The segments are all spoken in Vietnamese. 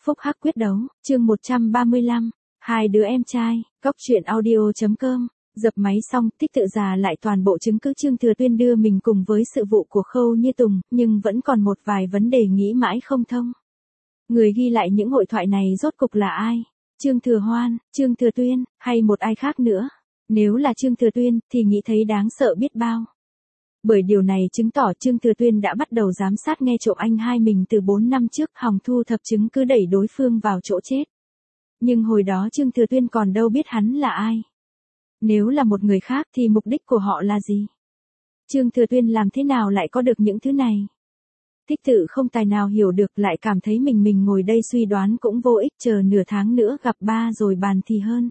Phúc hắc quyết đấu, chương 135, hai đứa em trai, cóc truyện audio.com, dập máy xong, Tích tự già lại toàn bộ chứng cứ Trương Thừa Tuyên đưa mình cùng với sự vụ của Khâu Như Tùng, nhưng vẫn còn một vài vấn đề nghĩ mãi không thông. Người ghi lại những hội thoại này rốt cục là ai? Trương Thừa Hoan, Trương Thừa Tuyên, hay một ai khác nữa? Nếu là Trương Thừa Tuyên, thì nghĩ thấy đáng sợ biết bao. Bởi điều này chứng tỏ Trương Thừa Tuyên đã bắt đầu giám sát nghe trộm anh hai mình từ 4 năm trước, hòng thu thập chứng cứ đẩy đối phương vào chỗ chết. Nhưng hồi đó Trương Thừa Tuyên còn đâu biết hắn là ai. Nếu là một người khác thì mục đích của họ là gì? Trương Thừa Tuyên làm thế nào lại có được những thứ này? Tích tự không tài nào hiểu được, lại cảm thấy mình ngồi đây suy đoán cũng vô ích, chờ nửa tháng nữa gặp ba rồi bàn thì hơn.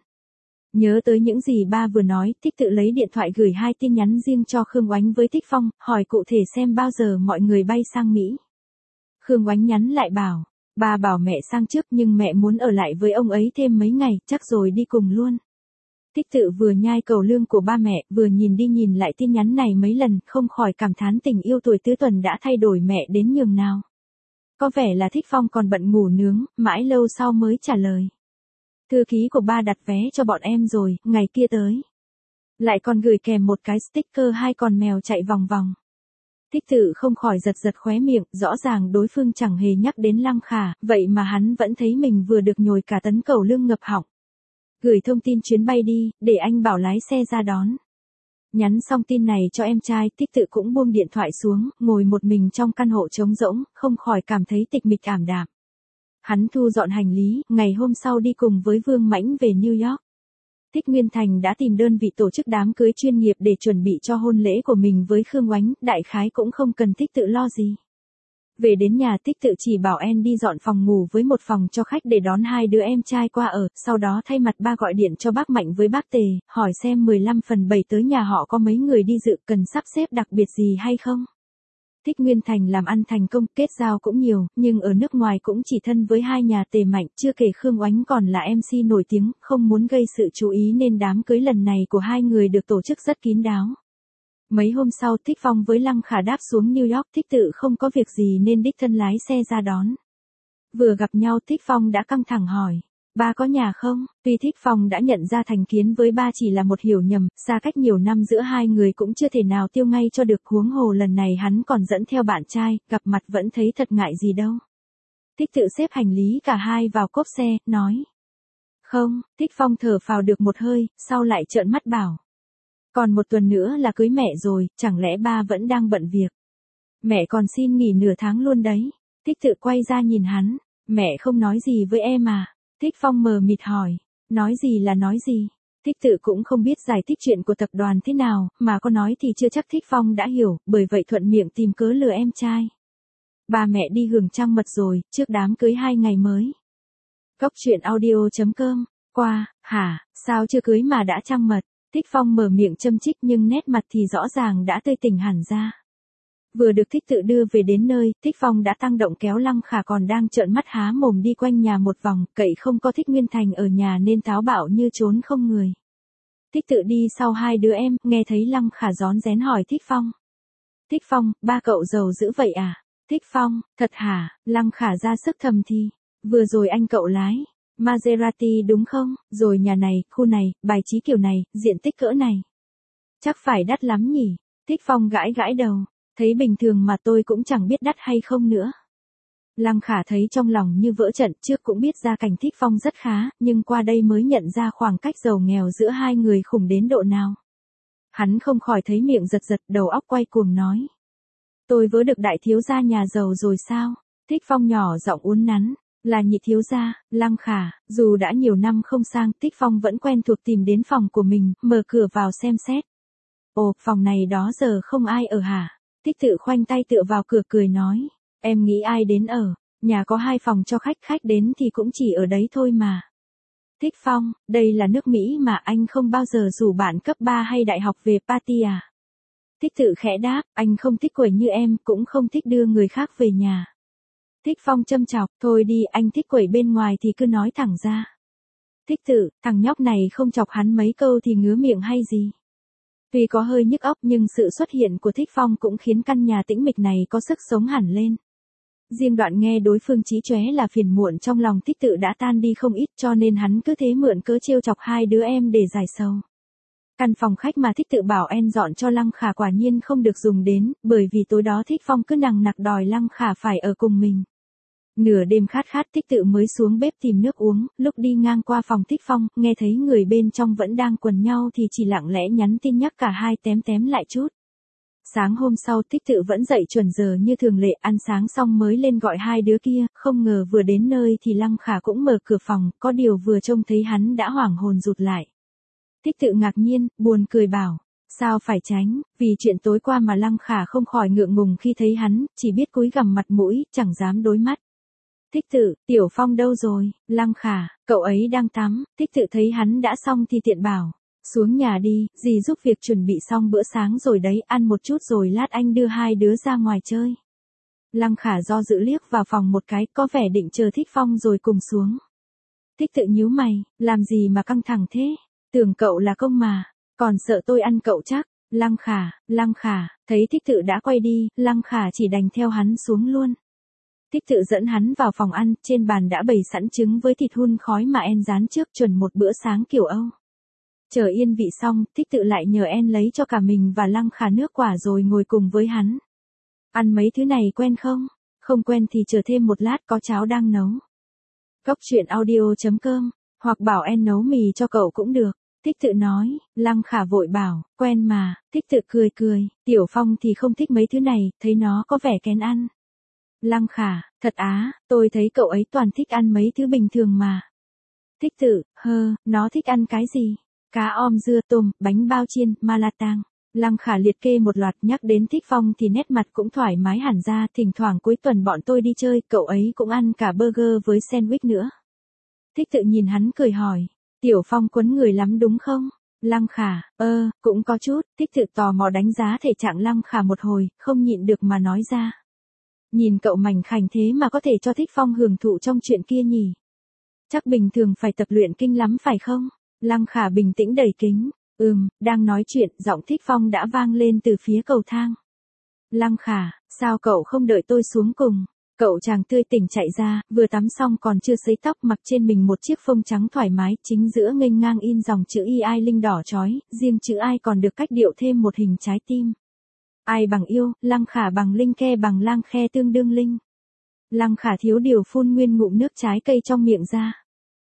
Nhớ tới những gì ba vừa nói, Tích tự lấy điện thoại gửi 2 tin nhắn riêng cho Khương Oánh với Tích Phong, hỏi cụ thể xem bao giờ mọi người bay sang Mỹ. Khương Oánh nhắn lại bảo, ba bảo mẹ sang trước nhưng mẹ muốn ở lại với ông ấy thêm mấy ngày, chắc rồi đi cùng luôn. Tích tự vừa nhai cẩu lương của ba mẹ, vừa nhìn đi nhìn lại tin nhắn này mấy lần, không khỏi cảm thán tình yêu tuổi tứ tuần đã thay đổi mẹ đến nhường nào. Có vẻ là Thích Phong còn bận ngủ nướng, mãi lâu sau mới trả lời. Thư ký của ba đặt vé cho bọn em rồi, ngày kia tới. Lại còn gửi kèm một cái sticker 2 con mèo chạy vòng vòng. Tích tự không khỏi giật khóe miệng, rõ ràng đối phương chẳng hề nhắc đến Lăng Khả, vậy mà hắn vẫn thấy mình vừa được nhồi cả tấn cẩu lương ngập họng. Gửi thông tin chuyến bay đi, để anh bảo lái xe ra đón. Nhắn xong tin này cho em trai, Tích tự cũng buông điện thoại xuống, ngồi một mình trong căn hộ trống rỗng, không khỏi cảm thấy tịch mịch ảm đạm. Hắn thu dọn hành lý, ngày hôm sau đi cùng với Vương Mãnh về New York. Thích Nguyên Thành đã tìm đơn vị tổ chức đám cưới chuyên nghiệp để chuẩn bị cho hôn lễ của mình với Khương Oánh, đại khái cũng không cần Tích tự lo gì. Về đến nhà, Tích tự chỉ bảo En đi dọn phòng ngủ với một phòng cho khách để đón 2 đứa em trai qua ở, sau đó thay mặt ba gọi điện cho bác Mạnh với bác Tề, hỏi xem 15/7 tới nhà họ có mấy người đi dự, cần sắp xếp đặc biệt gì hay không. Thích Nguyên Thành làm ăn thành công, kết giao cũng nhiều, nhưng ở nước ngoài cũng chỉ thân với 2 nhà Tề Mạnh, chưa kể Khương Oánh còn là MC nổi tiếng, không muốn gây sự chú ý nên đám cưới lần này của 2 người được tổ chức rất kín đáo. Mấy hôm sau, Thích Phong với Lăng Khả đáp xuống New York, Tích tự không có việc gì nên đích thân lái xe ra đón. Vừa gặp nhau, Thích Phong đã căng thẳng hỏi, ba có nhà không? Tuy Thích Phong đã nhận ra thành kiến với ba chỉ là một hiểu nhầm, xa cách nhiều năm giữa hai người cũng chưa thể nào tiêu ngay cho được, huống hồ lần này hắn còn dẫn theo bạn trai, gặp mặt vẫn thấy thật ngại gì đâu. Tích tự xếp hành lý cả hai vào cốp xe, nói. Không, Thích Phong thở phào được một hơi, sau lại trợn mắt bảo. Còn một tuần nữa là cưới mẹ rồi, chẳng lẽ ba vẫn đang bận việc? Mẹ còn xin nghỉ nửa tháng luôn đấy. Tích tự quay ra nhìn hắn, mẹ không nói gì với em à? Thích Phong mờ mịt hỏi, nói gì là nói gì? Tích tự cũng không biết giải thích chuyện của tập đoàn thế nào, mà có nói thì chưa chắc Thích Phong đã hiểu, bởi vậy thuận miệng tìm cớ lừa em trai. Ba mẹ đi hưởng trăng mật rồi, trước đám cưới 2 ngày mới. Cóc truyện audio.com, qua, hả, sao chưa cưới mà đã trăng mật? Thích Phong mở miệng châm chích nhưng nét mặt thì rõ ràng đã tươi tỉnh hẳn ra. Vừa được Thích tự đưa về đến nơi, Thích Phong đã tăng động kéo Lăng Khả còn đang trợn mắt há mồm đi quanh nhà một vòng, cậy không có Thích Nguyên Thành ở nhà nên táo bạo như trốn không người. Thích tự đi sau 2 đứa em, nghe thấy Lăng Khả rón rén hỏi Thích Phong. Thích Phong, ba cậu giàu dữ vậy à? Thích Phong, thật hả? Lăng Khả ra sức thầm thì. Vừa rồi anh cậu lái Maserati đúng không? Rồi nhà này, khu này, bài trí kiểu này, diện tích cỡ này. Chắc phải đắt lắm nhỉ? Thích Phong gãi đầu. Thấy bình thường mà tôi cũng chẳng biết đắt hay không nữa. Lăng Khả thấy trong lòng như vỡ trận, trước cũng biết gia cảnh Thích Phong rất khá, nhưng qua đây mới nhận ra khoảng cách giàu nghèo giữa hai người khủng đến độ nào. Hắn không khỏi thấy miệng giật, đầu óc quay cuồng nói. Tôi vớ được đại thiếu gia nhà giàu rồi sao? Thích Phong nhỏ giọng uốn nắn. Là nhị thiếu gia, Lăng Khả, dù đã nhiều năm không sang, Tích Phong vẫn quen thuộc tìm đến phòng của mình, mở cửa vào xem xét. Ồ, phòng này đó giờ không ai ở hả? Tích tự khoanh tay tựa vào cửa cười nói, em nghĩ ai đến ở, nhà có 2 phòng cho khách đến thì cũng chỉ ở đấy thôi mà. Thích Phong, đây là nước Mỹ mà anh không bao giờ rủ bạn cấp 3 hay đại học về party à? Tích tự khẽ đáp, anh không thích quẩy như em, cũng không thích đưa người khác về nhà. Thích Phong châm chọc, thôi đi, anh thích quẩy bên ngoài thì cứ nói thẳng ra. Tích tự, thằng nhóc này không chọc hắn mấy câu thì ngứa miệng hay gì. Tuy có hơi nhức óc nhưng sự xuất hiện của Thích Phong cũng khiến căn nhà tĩnh mịch này có sức sống hẳn lên. Riêng đoạn nghe đối phương chí chóe là phiền muộn trong lòng Thích Tự đã tan đi không ít, cho nên hắn cứ thế mượn cớ trêu chọc hai đứa em để giải sầu. Căn phòng khách mà Thích Tự bảo En dọn cho Lăng Khả quả nhiên không được dùng đến, bởi vì tối đó Thích Phong cứ nằng nặc đòi Lăng Khả phải ở cùng mình. Nửa đêm khát khát Thích Tự mới xuống bếp tìm nước uống, lúc đi ngang qua phòng Thích Phong, nghe thấy người bên trong vẫn đang quần nhau thì chỉ lặng lẽ nhắn tin nhắc cả hai tém tém lại chút. Sáng hôm sau Thích Tự vẫn dậy chuẩn giờ như thường lệ, ăn sáng xong mới lên gọi hai đứa kia, không ngờ vừa đến nơi thì Lăng Khả cũng mở cửa phòng, có điều vừa trông thấy hắn đã hoảng hồn rụt lại. Thích Tự ngạc nhiên, buồn cười bảo, sao phải tránh, vì chuyện tối qua mà Lăng Khả không khỏi ngượng ngùng khi thấy hắn, chỉ biết cúi gằm mặt mũi, chẳng dám đối mắt. Thích Tự, Tiểu Phong đâu rồi? Lăng Khả, cậu ấy đang tắm. Thích Tự thấy hắn đã xong thì tiện bảo, xuống nhà đi, dì giúp việc chuẩn bị xong bữa sáng rồi đấy, ăn một chút rồi lát anh đưa hai đứa ra ngoài chơi. Lăng Khả do dự liếc vào phòng một cái, có vẻ định chờ Thích Phong rồi cùng xuống. Thích Tự nhíu mày, làm gì mà căng thẳng thế? Tưởng cậu là công mà, còn sợ tôi ăn cậu chắc. Lăng Khả, thấy Thích Tự đã quay đi, Lăng Khả chỉ đành theo hắn xuống luôn. Thích Tự dẫn hắn vào phòng ăn, trên bàn đã bày sẵn trứng với thịt hun khói mà En rán trước, chuẩn một bữa sáng kiểu Âu. Chờ yên vị xong, Thích Tự lại nhờ En lấy cho cả mình và Lăng Khả nước quả rồi ngồi cùng với hắn. Ăn mấy thứ này quen không? Không quen thì chờ thêm một lát, có cháo đang nấu. Cốc truyện audio.com, hoặc bảo En nấu mì cho cậu cũng được. Thích Tự nói. Lăng Khả vội bảo, quen mà. Thích Tự cười, Tiểu Phong thì không thích mấy thứ này, thấy nó có vẻ kén ăn. Lăng Khả, thật á, tôi thấy cậu ấy toàn thích ăn mấy thứ bình thường mà. Thích Tự, nó thích ăn cái gì? Cá om dưa tôm, bánh bao chiên, malatang. Lăng Khả liệt kê một loạt, nhắc đến Thích Phong thì nét mặt cũng thoải mái hẳn ra, thỉnh thoảng cuối tuần bọn tôi đi chơi, cậu ấy cũng ăn cả burger với sandwich nữa. Thích Tự nhìn hắn cười hỏi, Tiểu Phong quấn người lắm đúng không? Lăng Khả, cũng có chút. Thích Tự tò mò đánh giá thể trạng Lăng Khả một hồi, không nhịn được mà nói ra. Nhìn cậu mảnh khảnh thế mà có thể cho Thích Phong hưởng thụ trong chuyện kia nhỉ? Chắc bình thường phải tập luyện kinh lắm phải không? Lăng Khả bình tĩnh đầy kính. Đang nói chuyện, giọng Thích Phong đã vang lên từ phía cầu thang. Lăng Khả, sao cậu không đợi tôi xuống cùng? Cậu chàng tươi tỉnh chạy ra, vừa tắm xong còn chưa sấy tóc, mặc trên mình một chiếc phông trắng thoải mái, chính giữa nghênh ngang in dòng chữ Y Ai Linh đỏ chói, riêng chữ Ai còn được cách điệu thêm một hình trái tim. Ai bằng yêu, Lăng Khả bằng linh ke bằng lang khe tương đương linh. Lăng Khả thiếu điều phun nguyên ngụm nước trái cây trong miệng ra.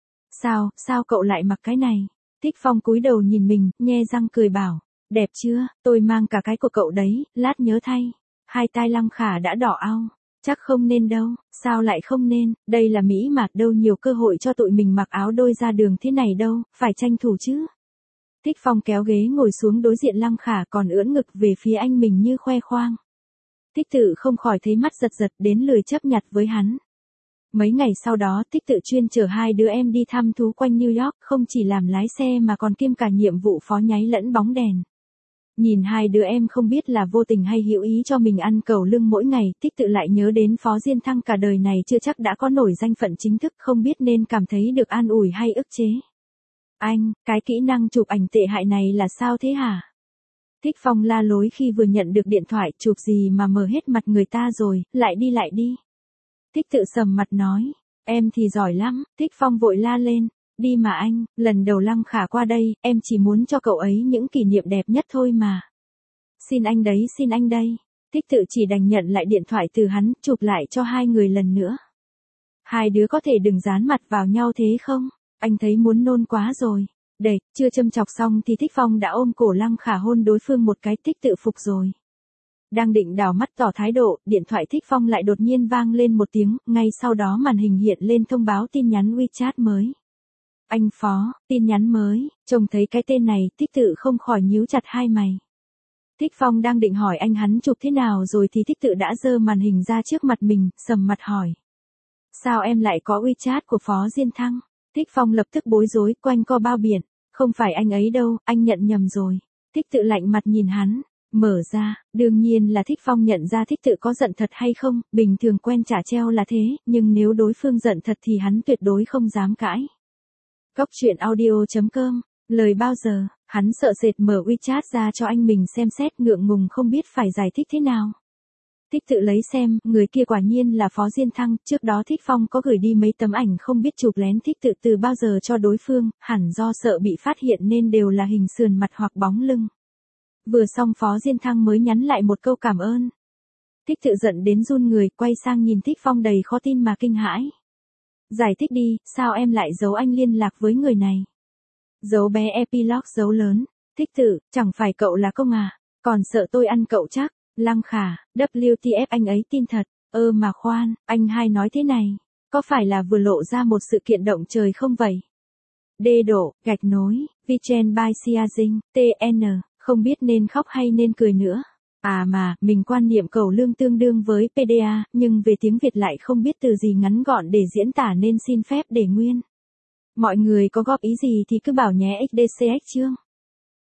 Sao cậu lại mặc cái này? Thích Phong cúi đầu nhìn mình, nhe răng cười bảo, đẹp chưa, tôi mang cả cái của cậu đấy, lát nhớ thay. Hai tai Lăng Khả đã đỏ ao. Chắc không nên đâu, sao lại không nên, đây là Mỹ mà, đâu nhiều cơ hội cho tụi mình mặc áo đôi ra đường thế này đâu, phải tranh thủ chứ. Thích Phong kéo ghế ngồi xuống đối diện Lăng Khả, còn ưỡn ngực về phía anh mình như khoe khoang. Thích Tự không khỏi thấy mắt giật giật, đến lười chấp nhặt với hắn. Mấy ngày sau đó Thích Tự chuyên chở hai đứa em đi thăm thú quanh New York, không chỉ làm lái xe mà còn kiêm cả nhiệm vụ phó nháy lẫn bóng đèn. Nhìn hai đứa em không biết là vô tình hay hữu ý cho mình ăn cẩu lưng mỗi ngày, Thích Tự lại nhớ đến Phó Diên Thăng cả đời này chưa chắc đã có nổi danh phận chính thức, không biết nên cảm thấy được an ủi hay ức chế. Anh, cái kỹ năng chụp ảnh tệ hại này là sao thế hả? Thích Phong la lối khi vừa nhận được điện thoại, chụp gì mà mờ hết mặt người ta rồi, lại đi. Thích Tự sầm mặt nói, em thì giỏi lắm. Thích Phong vội la lên, đi mà anh, lần đầu Lăng Khả qua đây, em chỉ muốn cho cậu ấy những kỷ niệm đẹp nhất thôi mà. Xin anh đây. Thích Tự chỉ đành nhận lại điện thoại từ hắn, chụp lại cho hai người lần nữa. Hai đứa có thể đừng dán mặt vào nhau thế không? Anh thấy muốn nôn quá rồi. Để, chưa châm chọc xong thì Thích Phong đã ôm cổ Lăng Khả hôn đối phương một cái. Thích Tự phục rồi. Đang định đảo mắt tỏ thái độ, điện thoại Thích Phong lại đột nhiên vang lên một tiếng, ngay sau đó màn hình hiện lên thông báo tin nhắn WeChat mới. Anh Phó, tin nhắn mới. Trông thấy cái tên này, Thích Tự không khỏi nhíu chặt hai mày. Thích Phong đang định hỏi anh hắn chụp thế nào rồi thì Thích Tự đã giơ màn hình ra trước mặt mình, sầm mặt hỏi. Sao em lại có WeChat của Phó Diên Thăng? Thích Phong lập tức bối rối, quanh co bao biện. Không phải anh ấy đâu, anh nhận nhầm rồi. Thích Tự lạnh mặt nhìn hắn. Mở ra, đương nhiên là Thích Phong nhận ra Thích Tự có giận thật hay không, bình thường quen trả treo là thế, nhưng nếu đối phương giận thật thì hắn tuyệt đối không dám cãi. Cốc truyện audio.com, lời bao giờ, hắn sợ sệt mở WeChat ra cho anh mình xem xét, ngượng ngùng không biết phải giải thích thế nào. Thích tự lấy xem, người kia quả nhiên là Phó Diên Thăng, trước đó Thích Phong có gửi đi mấy tấm ảnh không biết chụp lén Thích tự từ bao giờ cho đối phương, hẳn do sợ bị phát hiện nên đều là hình sườn mặt hoặc bóng lưng. Vừa xong Phó Diên Thăng mới nhắn lại một câu cảm ơn. Thích tự giận đến run người, quay sang nhìn Thích Phong đầy khó tin mà kinh hãi. Giải thích đi, sao em lại giấu anh liên lạc với người này? Giấu bé epilogue giấu lớn. Thích tự, chẳng phải cậu là công à? Còn sợ tôi ăn cậu chắc? Lăng Khả, WTF anh ấy tin thật. Mà khoan, anh hai nói thế này. Có phải là vừa lộ ra một sự kiện động trời không vậy? Đê đổ, gạch nối, Vichen by Siazing, TN, không biết nên khóc hay nên cười nữa. Mà, mình quan niệm cầu lương tương đương với PDA, nhưng về tiếng Việt lại không biết từ gì ngắn gọn để diễn tả nên xin phép để nguyên. Mọi người có góp ý gì thì cứ bảo nhé XDCX chương.